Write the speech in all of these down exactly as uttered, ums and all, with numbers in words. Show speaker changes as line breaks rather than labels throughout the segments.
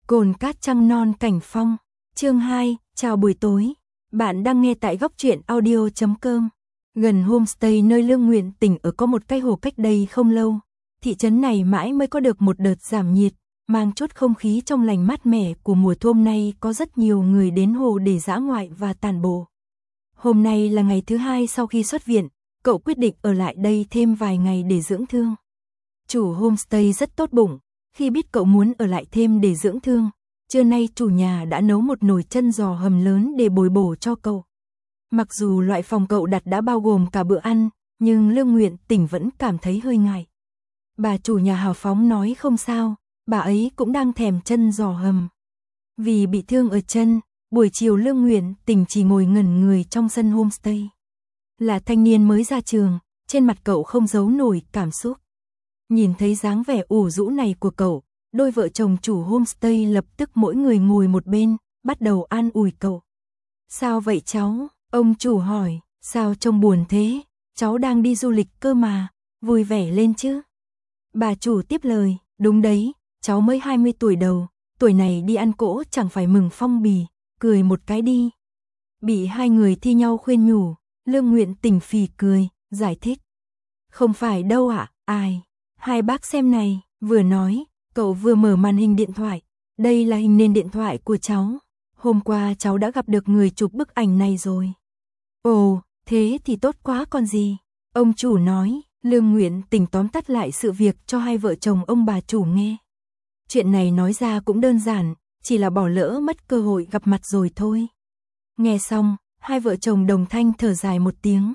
Cồn cát trăng non cảnh phong. Chương hai, chào buổi tối. Bạn đang nghe tại góc truyện audio chấm com. Gần homestay nơi Lương Nguyện Tỉnh ở có một cái hồ cách đây không lâu. Thị trấn này mãi mới có được một đợt giảm nhiệt, mang chút không khí trong lành mát mẻ của mùa thu. Hôm nay có rất nhiều người đến hồ để dã ngoại và tản bộ. Hôm nay là ngày thứ hai sau khi xuất viện, cậu quyết định ở lại đây thêm vài ngày để dưỡng thương. Chủ homestay rất tốt bụng, khi biết cậu muốn ở lại thêm để dưỡng thương, trưa nay chủ nhà đã nấu một nồi chân giò hầm lớn để bồi bổ cho cậu. Mặc dù loại phòng cậu đặt đã bao gồm cả bữa ăn, nhưng Lương Nguyện Tỉnh vẫn cảm thấy hơi ngại. Bà chủ nhà hào phóng nói không sao, bà ấy cũng đang thèm chân giò hầm. Vì bị thương ở chân, buổi chiều Lương Nguyện Tỉnh chỉ ngồi ngẩn người trong sân homestay. Là thanh niên mới ra trường, trên mặt cậu không giấu nổi cảm xúc. Nhìn thấy dáng vẻ ủ rũ này của cậu, đôi vợ chồng chủ homestay lập tức mỗi người ngồi một bên, bắt đầu an ủi cậu. Sao vậy cháu? Ông chủ hỏi, sao trông buồn thế? Cháu đang đi du lịch cơ mà, vui vẻ lên chứ? Bà chủ tiếp lời, đúng đấy, cháu mới hai mươi tuổi đầu, tuổi này đi ăn cỗ chẳng phải mừng phong bì, cười một cái đi. Bị hai người thi nhau khuyên nhủ, Lương Nguyện Tỉnh phì cười, giải thích. Không phải đâu ạ, à? Ai? Hai bác xem này, vừa nói, cậu vừa mở màn hình điện thoại. Đây là hình nền điện thoại của cháu. Hôm qua cháu đã gặp được người chụp bức ảnh này rồi. Ồ, thế thì tốt quá còn gì. Ông chủ nói, Lương Nguyện Tỉnh tóm tắt lại sự việc cho hai vợ chồng ông bà chủ nghe. Chuyện này nói ra cũng đơn giản, chỉ là bỏ lỡ mất cơ hội gặp mặt rồi thôi. Nghe xong, hai vợ chồng đồng thanh thở dài một tiếng.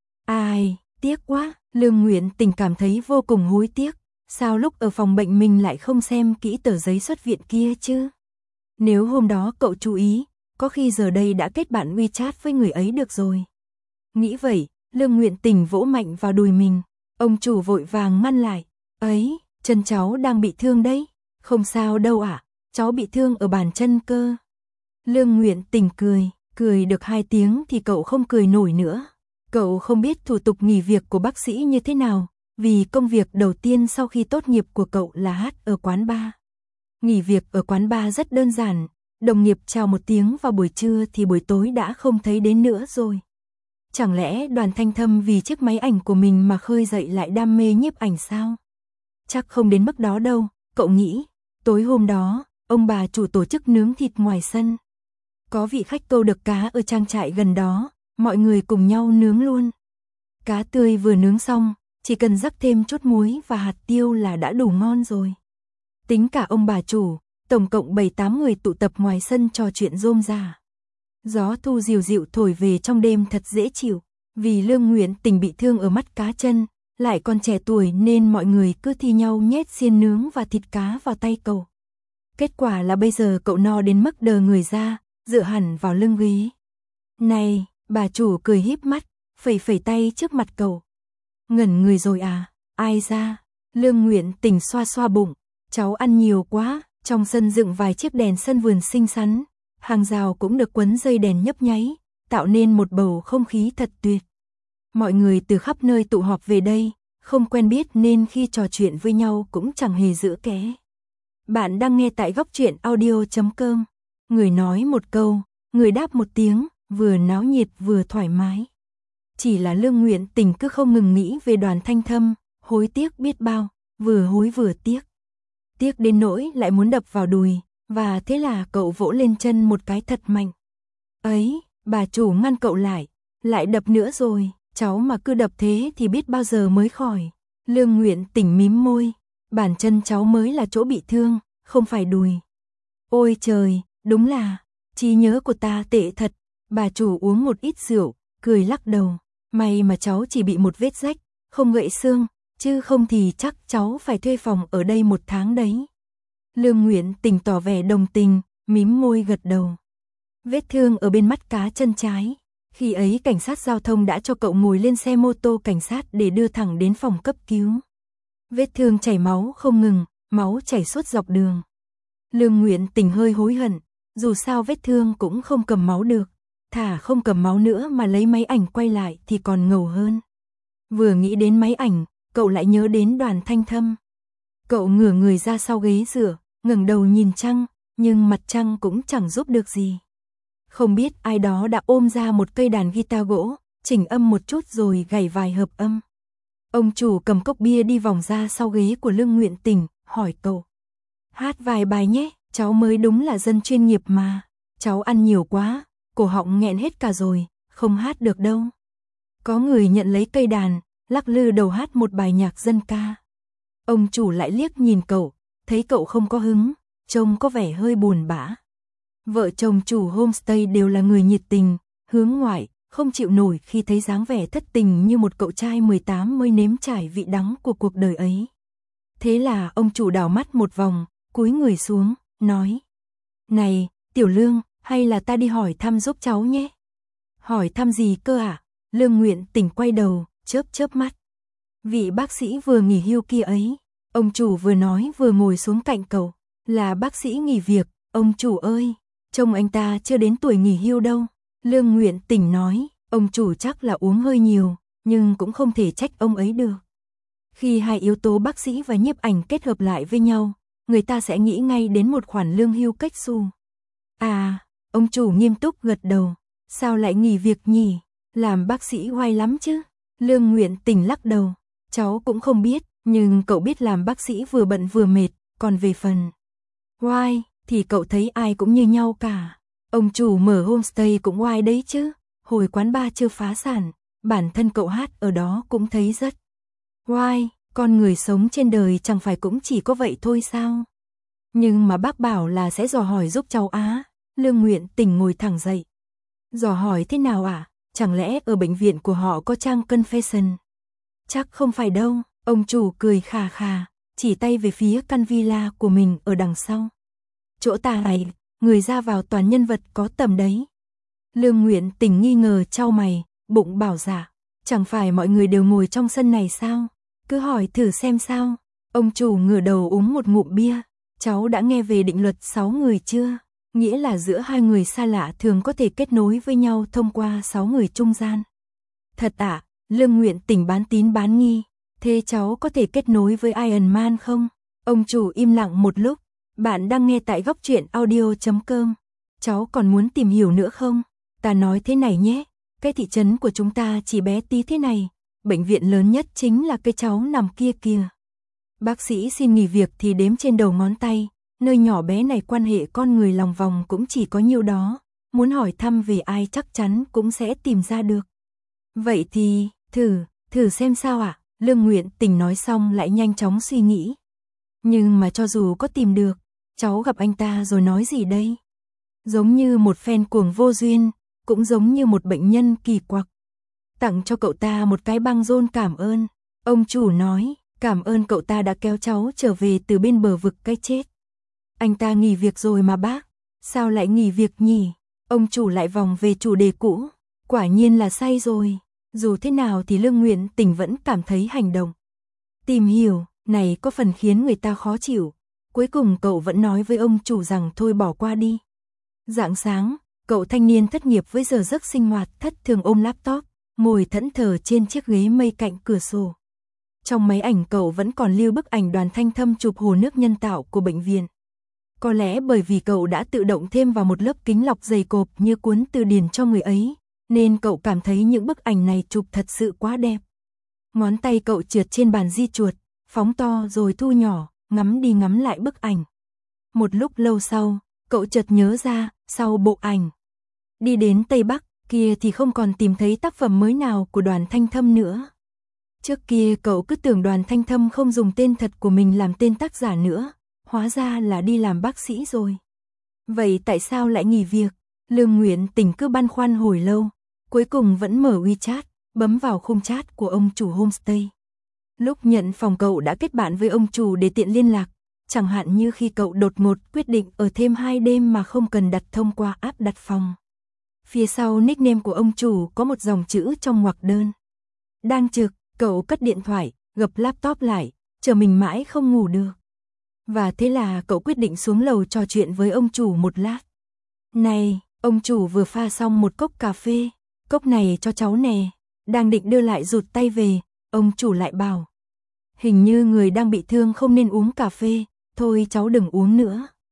Ai, tiếc quá. Lương Nguyện Tỉnh cảm thấy vô cùng hối tiếc, sao lúc ở phòng bệnh mình lại không xem kỹ tờ giấy xuất viện kia chứ? Nếu hôm đó cậu chú ý, có khi giờ đây đã kết bạn WeChat với người ấy được rồi. Nghĩ vậy, Lương Nguyện Tỉnh vỗ mạnh vào đùi mình, ông chủ vội vàng ngăn lại. Ấy, chân cháu đang bị thương đấy, không sao đâu ạ, à, cháu bị thương ở bàn chân cơ. Lương Nguyện Tỉnh cười, cười được hai tiếng thì cậu không cười nổi nữa. Cậu không biết thủ tục nghỉ việc của bác sĩ như thế nào, vì công việc đầu tiên sau khi tốt nghiệp của cậu là hát ở quán bar. Nghỉ việc ở quán bar rất đơn giản, đồng nghiệp chào một tiếng vào buổi trưa thì buổi tối đã không thấy đến nữa rồi. Chẳng lẽ Đoàn Thanh Thâm vì chiếc máy ảnh của mình mà khơi dậy lại đam mê nhiếp ảnh sao? Chắc không đến mức đó đâu, cậu nghĩ. Tối hôm đó, ông bà chủ tổ chức nướng thịt ngoài sân. Có vị khách câu được cá ở trang trại gần đó. Mọi người cùng nhau nướng luôn. Cá tươi vừa nướng xong, chỉ cần rắc thêm chút muối và hạt tiêu là đã đủ ngon rồi. Tính cả ông bà chủ, tổng cộng bảy tám người tụ tập ngoài sân trò chuyện rôm rả. Gió thu dịu dịu thổi về trong đêm thật dễ chịu. Vì Lương Nguyện Tỉnh bị thương ở mắt cá chân, lại còn trẻ tuổi nên mọi người cứ thi nhau nhét xiên nướng và thịt cá vào tay cậu. Kết quả là bây giờ cậu no đến mức đờ người ra, dựa hẳn vào lưng ghế. Này! Bà chủ cười híp mắt, phẩy phẩy tay trước mặt cậu. Ngẩn người rồi à, ai ra? Lương Nguyện Tỉnh xoa xoa bụng, cháu ăn nhiều quá. Trong sân dựng vài chiếc đèn sân vườn xinh xắn, hàng rào cũng được quấn dây đèn nhấp nháy, tạo nên một bầu không khí thật tuyệt. Mọi người từ khắp nơi tụ họp về đây, không quen biết nên khi trò chuyện với nhau cũng chẳng hề giữ ké. Bạn đang nghe tại góc truyện audio chấm com. Người nói một câu, người đáp một tiếng. Vừa náo nhiệt vừa thoải mái. Chỉ là Lương Nguyện Tỉnh cứ không ngừng nghĩ về Đoàn Thanh Thâm, hối tiếc biết bao, vừa hối vừa tiếc. Tiếc đến nỗi lại muốn đập vào đùi, và thế là cậu vỗ lên chân một cái thật mạnh. Ấy, bà chủ ngăn cậu lại, lại đập nữa rồi, cháu mà cứ đập thế thì biết bao giờ mới khỏi. Lương Nguyện Tỉnh mím môi, bàn chân cháu mới là chỗ bị thương, không phải đùi. Ôi trời, đúng là, trí nhớ của ta tệ thật. Bà chủ uống một ít rượu, cười lắc đầu. May mà cháu chỉ bị một vết rách, không gãy xương, chứ không thì chắc cháu phải thuê phòng ở đây một tháng đấy. Lương Nguyện Tỉnh tỏ vẻ đồng tình, mím môi gật đầu. Vết thương ở bên mắt cá chân trái. Khi ấy cảnh sát giao thông đã cho cậu ngồi lên xe mô tô cảnh sát để đưa thẳng đến phòng cấp cứu. Vết thương chảy máu không ngừng, máu chảy suốt dọc đường. Lương Nguyện Tỉnh hơi hối hận, dù sao vết thương cũng không cầm máu được. Thả không cầm máu nữa mà lấy máy ảnh quay lại thì còn ngầu hơn. Vừa nghĩ đến máy ảnh, cậu lại nhớ đến Đoàn Thanh Thâm. Cậu ngửa người ra sau ghế dựa, ngẩng đầu nhìn trăng, nhưng mặt trăng cũng chẳng giúp được gì. Không biết ai đó đã ôm ra một cây đàn guitar gỗ, chỉnh âm một chút rồi gảy vài hợp âm. Ông chủ cầm cốc bia đi vòng ra sau ghế của Lương Nguyện Tình, hỏi cậu. Hát vài bài nhé, cháu mới đúng là dân chuyên nghiệp mà. Cháu ăn nhiều quá, cổ họng nghẹn hết cả rồi, không hát được đâu. Có người nhận lấy cây đàn, lắc lư đầu hát một bài nhạc dân ca. Ông chủ lại liếc nhìn cậu, thấy cậu không có hứng, trông có vẻ hơi buồn bã. Vợ chồng chủ homestay đều là người nhiệt tình, hướng ngoại, không chịu nổi khi thấy dáng vẻ thất tình như một cậu trai mười tám mới nếm trải vị đắng của cuộc đời ấy. Thế là ông chủ đảo mắt một vòng, cúi người xuống, nói. Này, Tiểu Lương, hay là ta đi hỏi thăm giúp cháu nhé. Hỏi thăm gì cơ ạ? À? Lương Nguyện Tình quay đầu, chớp chớp mắt. Vị bác sĩ vừa nghỉ hưu kia ấy, ông chủ vừa nói vừa ngồi xuống cạnh cậu, là bác sĩ nghỉ việc, ông chủ ơi, trông anh ta chưa đến tuổi nghỉ hưu đâu. Lương Nguyện Tình nói, ông chủ chắc là uống hơi nhiều, nhưng cũng không thể trách ông ấy được. Khi hai yếu tố bác sĩ và nhiếp ảnh kết hợp lại với nhau, người ta sẽ nghĩ ngay đến một khoản lương hưu cách xù. À, ông chủ nghiêm túc gật đầu, sao lại nghỉ việc nhỉ? Làm bác sĩ oai lắm chứ? Lương Nguyện Tình lắc đầu, cháu cũng không biết, nhưng cậu biết làm bác sĩ vừa bận vừa mệt, còn về phần oai thì cậu thấy ai cũng như nhau cả. Ông chủ mở homestay cũng oai đấy chứ, hồi quán bar chưa phá sản, bản thân cậu hát ở đó cũng thấy rất oai, con người sống trên đời chẳng phải cũng chỉ có vậy thôi sao? Nhưng mà bác bảo là sẽ dò hỏi giúp cháu á. Lương Nguyện Tình ngồi thẳng dậy. Dò hỏi thế nào ạ? À? Chẳng lẽ ở bệnh viện của họ có trang confession? Chắc không phải đâu, ông chủ cười khà khà, chỉ tay về phía căn villa của mình ở đằng sau. Chỗ ta này, người ra vào toàn nhân vật có tầm đấy. Lương Nguyện Tình nghi ngờ chau mày, bụng bảo dạ, chẳng phải mọi người đều ngồi trong sân này sao? Cứ hỏi thử xem sao. Ông chủ ngửa đầu uống một ngụm bia. Cháu đã nghe về định luật sáu người chưa? Nghĩa là giữa hai người xa lạ thường có thể kết nối với nhau thông qua sáu người trung gian. Thật ạ, à, Lương Nguyện Tình bán tín bán nghi. Thế cháu có thể kết nối với Iron Man không? Ông chủ im lặng một lúc. Bạn đang nghe tại góc truyện audio chấm com. Cháu còn muốn tìm hiểu nữa không? Ta nói thế này nhé. Cái thị trấn của chúng ta chỉ bé tí thế này. Bệnh viện lớn nhất chính là cái cháu nằm kia kìa. Bác sĩ xin nghỉ việc thì đếm trên đầu ngón tay, nơi nhỏ bé này quan hệ con người lòng vòng cũng chỉ có nhiêu đó, muốn hỏi thăm về ai chắc chắn cũng sẽ tìm ra được. Vậy thì, thử, thử xem sao ạ, à? Lương Nguyện Tình nói xong lại nhanh chóng suy nghĩ. Nhưng mà cho dù có tìm được, cháu gặp anh ta rồi nói gì đây? Giống như một fan cuồng vô duyên, cũng giống như một bệnh nhân kỳ quặc. Tặng cho cậu ta một cái băng rôn cảm ơn, ông chủ nói. Cảm ơn cậu ta đã kéo cháu trở về từ bên bờ vực cái chết. Anh ta nghỉ việc rồi mà bác. Sao lại nghỉ việc nhỉ? Ông chủ lại vòng về chủ đề cũ. Quả nhiên là say rồi. Dù thế nào thì Lương Nguyện Tình vẫn cảm thấy hành động tìm hiểu này có phần khiến người ta khó chịu. Cuối cùng cậu vẫn nói với ông chủ rằng thôi bỏ qua đi. Rạng sáng, cậu thanh niên thất nghiệp với giờ giấc sinh hoạt thất thường ôm laptop, ngồi thẫn thờ trên chiếc ghế mây cạnh cửa sổ. Trong máy ảnh cậu vẫn còn lưu bức ảnh Đoàn Thanh Thâm chụp hồ nước nhân tạo của bệnh viện. Có lẽ bởi vì cậu đã tự động thêm vào một lớp kính lọc dày cộp như cuốn từ điển cho người ấy, nên cậu cảm thấy những bức ảnh này chụp thật sự quá đẹp. Ngón tay cậu trượt trên bàn di chuột, phóng to rồi thu nhỏ, ngắm đi ngắm lại bức ảnh. Một lúc lâu sau, cậu chợt nhớ ra, sau bộ ảnh Đi đến Tây Bắc kia thì không còn tìm thấy tác phẩm mới nào của Đoàn Thanh Thâm nữa. Trước kia cậu cứ tưởng Đoàn Thanh Thâm không dùng tên thật của mình làm tên tác giả nữa, hóa ra là đi làm bác sĩ rồi. Vậy tại sao lại nghỉ việc? Lương Nguyện Tình cứ băn khoăn hồi lâu, cuối cùng vẫn mở WeChat, bấm vào khung chat của ông chủ homestay. Lúc nhận phòng cậu đã kết bạn với ông chủ để tiện liên lạc, chẳng hạn như khi cậu đột ngột quyết định ở thêm hai đêm mà không cần đặt thông qua app đặt phòng. Phía sau nickname của ông chủ có một dòng chữ trong ngoặc đơn. Đang trực. Cậu cất điện thoại, gập laptop lại, chờ mình mãi không ngủ được. Và thế là cậu quyết định xuống lầu trò chuyện với ông chủ một lát. Này, ông chủ vừa pha xong một cốc cà phê, cốc này cho cháu nè. Đang định đưa lại rụt tay về, ông chủ lại bảo. Hình như người đang bị thương không nên uống cà phê, thôi cháu đừng uống nữa.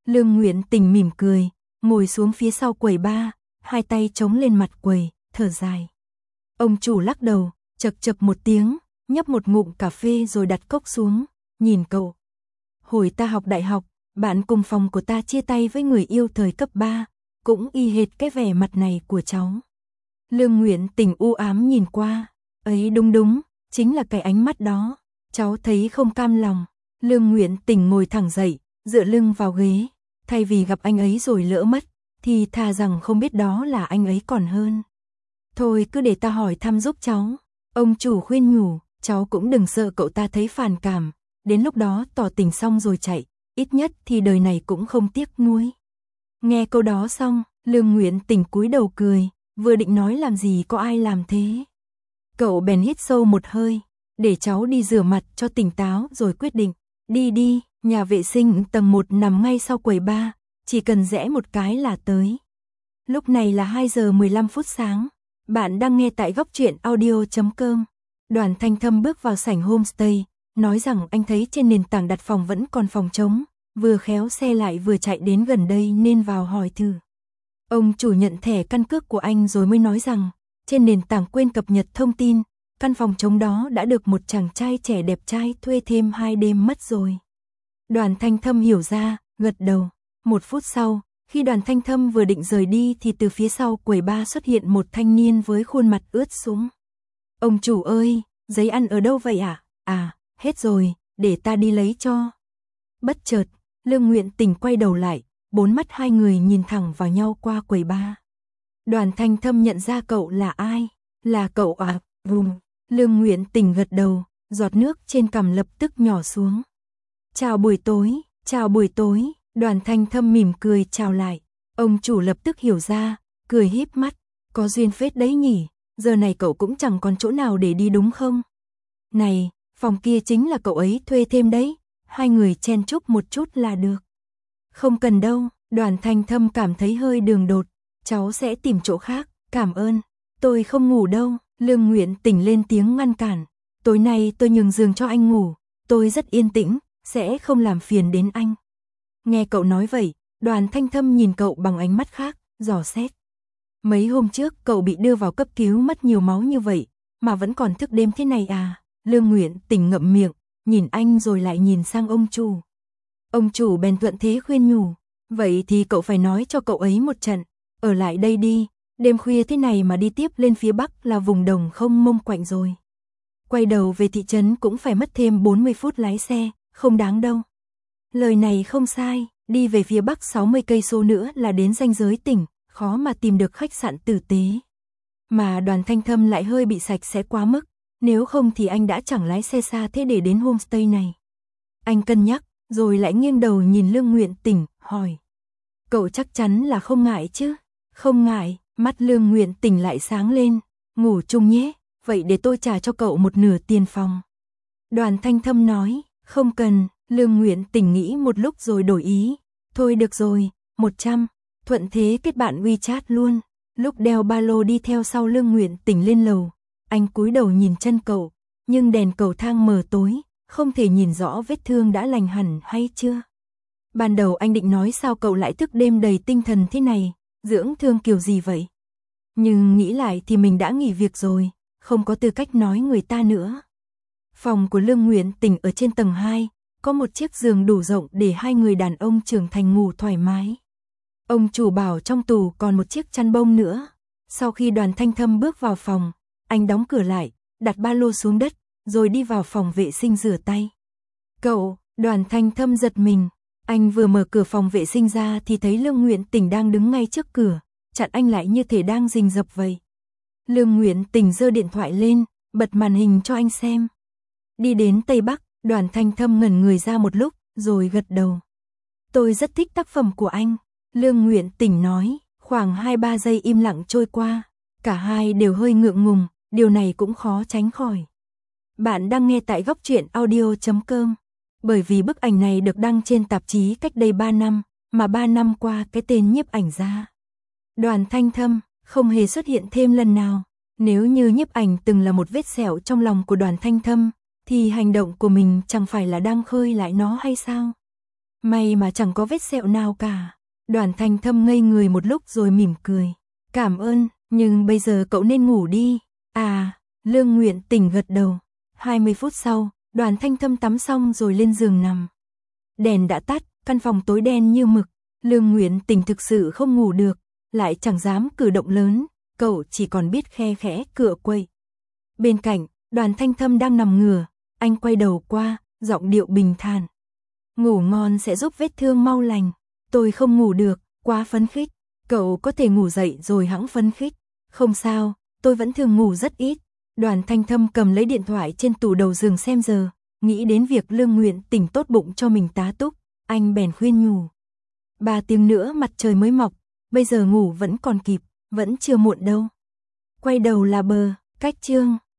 Lương Nguyện Tình mỉm cười, ngồi xuống phía sau quầy bar, hai tay chống lên mặt quầy, thở dài. Ông chủ lắc đầu, chậc chậc một tiếng, nhấp một ngụm cà phê rồi đặt cốc xuống, nhìn cậu. Hồi ta học đại học, bạn cùng phòng của ta chia tay với người yêu thời cấp ba, cũng y hệt cái vẻ mặt này của cháu. Lương Nguyện Tình u ám nhìn qua, ấy đúng đúng, chính là cái ánh mắt đó, cháu thấy không cam lòng. Lương Nguyện Tình ngồi thẳng dậy, dựa lưng vào ghế, thay vì gặp anh ấy rồi lỡ mất, thì thà rằng không biết đó là anh ấy còn hơn. Thôi cứ để ta hỏi thăm giúp cháu. Ông chủ khuyên nhủ, cháu cũng đừng sợ cậu ta thấy phản cảm, đến lúc đó tỏ tình xong rồi chạy, ít nhất thì đời này cũng không tiếc nuối. Nghe câu đó xong, Lương Nguyện Tình cúi đầu cười, vừa định nói làm gì có ai làm thế. Cậu bèn hít sâu một hơi, để cháu đi rửa mặt cho tỉnh táo rồi quyết định. Đi đi, nhà vệ sinh tầng một nằm ngay sau quầy bar, chỉ cần rẽ một cái là tới. Lúc này là hai giờ mười lăm phút sáng. Bạn đang nghe tại góc truyện audio chấm com. Đoàn Thanh Thâm bước vào sảnh homestay, nói rằng anh thấy trên nền tảng đặt phòng vẫn còn phòng trống, vừa khéo xe lại vừa chạy đến gần đây nên vào hỏi thử. Ông chủ nhận thẻ căn cước của anh rồi mới nói rằng, trên nền tảng quên cập nhật thông tin, căn phòng trống đó đã được một chàng trai trẻ đẹp trai thuê thêm hai đêm mất rồi. Đoàn Thanh Thâm hiểu ra, gật đầu. Một phút sau, khi Đoàn Thanh Thâm vừa định rời đi thì từ phía sau quầy bar xuất hiện một thanh niên với khuôn mặt ướt sũng. Ông chủ ơi, giấy ăn ở đâu vậy ạ? À? à, hết rồi, để ta đi lấy cho. Bất chợt, Lương Nguyện Tình quay đầu lại, bốn mắt hai người nhìn thẳng vào nhau qua quầy bar. Đoàn Thanh Thâm nhận ra cậu là ai? Là cậu à? Vùng. Lương Nguyện Tình gật đầu, giọt nước trên cằm lập tức nhỏ xuống. Chào buổi tối, chào buổi tối. Đoàn Thanh Thâm mỉm cười chào lại. Ông chủ lập tức hiểu ra, cười híp mắt. Có duyên phết đấy nhỉ, giờ này cậu cũng chẳng còn chỗ nào để đi đúng không? Này, phòng kia chính là cậu ấy thuê thêm đấy, hai người chen chúc một chút là được. Không cần đâu, Đoàn Thanh Thâm cảm thấy hơi đường đột, cháu sẽ tìm chỗ khác, cảm ơn. Tôi không ngủ đâu, Lương Nguyện Tình lên tiếng ngăn cản. Tối nay tôi nhường giường cho anh ngủ, tôi rất yên tĩnh, sẽ không làm phiền đến anh. Nghe cậu nói vậy, Đoàn Thanh Thâm nhìn cậu bằng ánh mắt khác, dò xét. Mấy hôm trước cậu bị đưa vào cấp cứu mất nhiều máu như vậy, mà vẫn còn thức đêm thế này à? Lương Nguyện Tình ngậm miệng, nhìn anh rồi lại nhìn sang ông chủ. Ông chủ bèn thuận thế khuyên nhủ, vậy thì cậu phải nói cho cậu ấy một trận, ở lại đây đi, đêm khuya thế này mà đi tiếp lên phía Bắc là vùng đồng không mông quạnh rồi. Quay đầu về thị trấn cũng phải mất thêm bốn mươi phút lái xe, không đáng đâu. Lời này không sai, đi về phía Bắc sáu mươi cây số nữa là đến ranh giới tỉnh, khó mà tìm được khách sạn tử tế. Mà Đoàn Thanh Thâm lại hơi bị sạch sẽ quá mức, nếu không thì anh đã chẳng lái xe xa thế để đến homestay này. Anh cân nhắc, rồi lại nghiêng đầu nhìn Lương Nguyện Tình, hỏi. Cậu chắc chắn là không ngại chứ? Không ngại, mắt Lương Nguyện Tình lại sáng lên, ngủ chung nhé, vậy để tôi trả cho cậu một nửa tiền phòng. Đoàn Thanh Thâm nói, không cần. Lương Nguyện Tình nghĩ một lúc rồi đổi ý. Thôi được rồi, một trăm, thuận thế kết bạn WeChat luôn. Lúc đeo ba lô đi theo sau Lương Nguyện Tình lên lầu, anh cúi đầu nhìn chân cậu, nhưng đèn cầu thang mờ tối, không thể nhìn rõ vết thương đã lành hẳn hay chưa. Ban đầu anh định nói sao cậu lại thức đêm đầy tinh thần thế này, dưỡng thương kiểu gì vậy? Nhưng nghĩ lại thì mình đã nghỉ việc rồi, không có tư cách nói người ta nữa. Phòng của Lương Nguyện Tình ở trên tầng hai, có một chiếc giường đủ rộng để hai người đàn ông trưởng thành ngủ thoải mái. Ông chủ bảo trong tủ còn một chiếc chăn bông nữa. Sau khi Đoàn Thanh Thâm bước vào phòng, anh đóng cửa lại, đặt ba lô xuống đất, rồi đi vào phòng vệ sinh rửa tay. Cậu, Đoàn Thanh Thâm giật mình. Anh vừa mở cửa phòng vệ sinh ra thì thấy Lương Nguyện Tình đang đứng ngay trước cửa, chặn anh lại như thể đang rình rập vậy. Lương Nguyện Tình giơ điện thoại lên, bật màn hình cho anh xem. Đi đến Tây Bắc, Đoàn Thanh Thâm ngẩn người ra một lúc, rồi gật đầu. Tôi rất thích tác phẩm của anh, Lương Nguyện Tình nói. Khoảng hai ba giây im lặng trôi qua, cả hai đều hơi ngượng ngùng, điều này cũng khó tránh khỏi. Bạn đang nghe tại góc truyện audio chấm com. Bởi vì bức ảnh này được đăng trên tạp chí cách đây ba năm, mà ba năm qua cái tên nhiếp ảnh ra Đoàn Thanh Thâm không hề xuất hiện thêm lần nào. Nếu như nhiếp ảnh từng là một vết sẹo trong lòng của Đoàn Thanh Thâm, thì hành động của mình chẳng phải là đang khơi lại nó hay sao? May mà chẳng có vết sẹo nào cả. Đoàn Thanh Thâm ngây người một lúc rồi mỉm cười. Cảm ơn, nhưng bây giờ cậu nên ngủ đi. À, Lương Nguyện Tình gật đầu. hai mươi phút sau, Đoàn Thanh Thâm tắm xong rồi lên giường nằm. Đèn đã tắt, căn phòng tối đen như mực. Lương Nguyện Tình thực sự không ngủ được, lại chẳng dám cử động lớn, cậu chỉ còn biết khe khẽ cựa quậy. Bên cạnh, Đoàn Thanh Thâm đang nằm ngửa, anh quay đầu qua, giọng điệu bình thản. Ngủ ngon sẽ giúp vết thương mau lành. Tôi không ngủ được, quá phấn khích. Cậu có thể ngủ dậy rồi hẵng phấn khích. Không sao, tôi vẫn thường ngủ rất ít. Đoàn Thanh Thâm cầm lấy điện thoại trên tủ đầu giường xem giờ, nghĩ đến việc Lương Nguyện Tình tốt bụng cho mình tá túc, anh bèn khuyên nhủ. Ba tiếng nữa mặt trời mới mọc, bây giờ ngủ vẫn còn kịp, vẫn chưa muộn đâu. Quay đầu là bờ, cách chương.